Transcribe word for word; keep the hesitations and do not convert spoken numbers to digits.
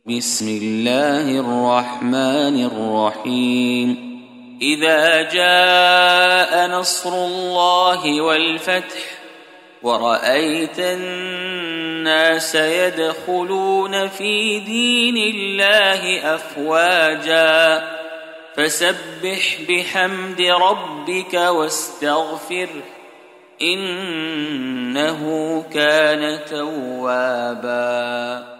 بسم الله الرحمن الرحيم إذا جاء نصر الله والفتح ورأيت الناس يدخلون في دين الله أفواجا فسبح بحمد ربك واستغفره إنه كان توابا.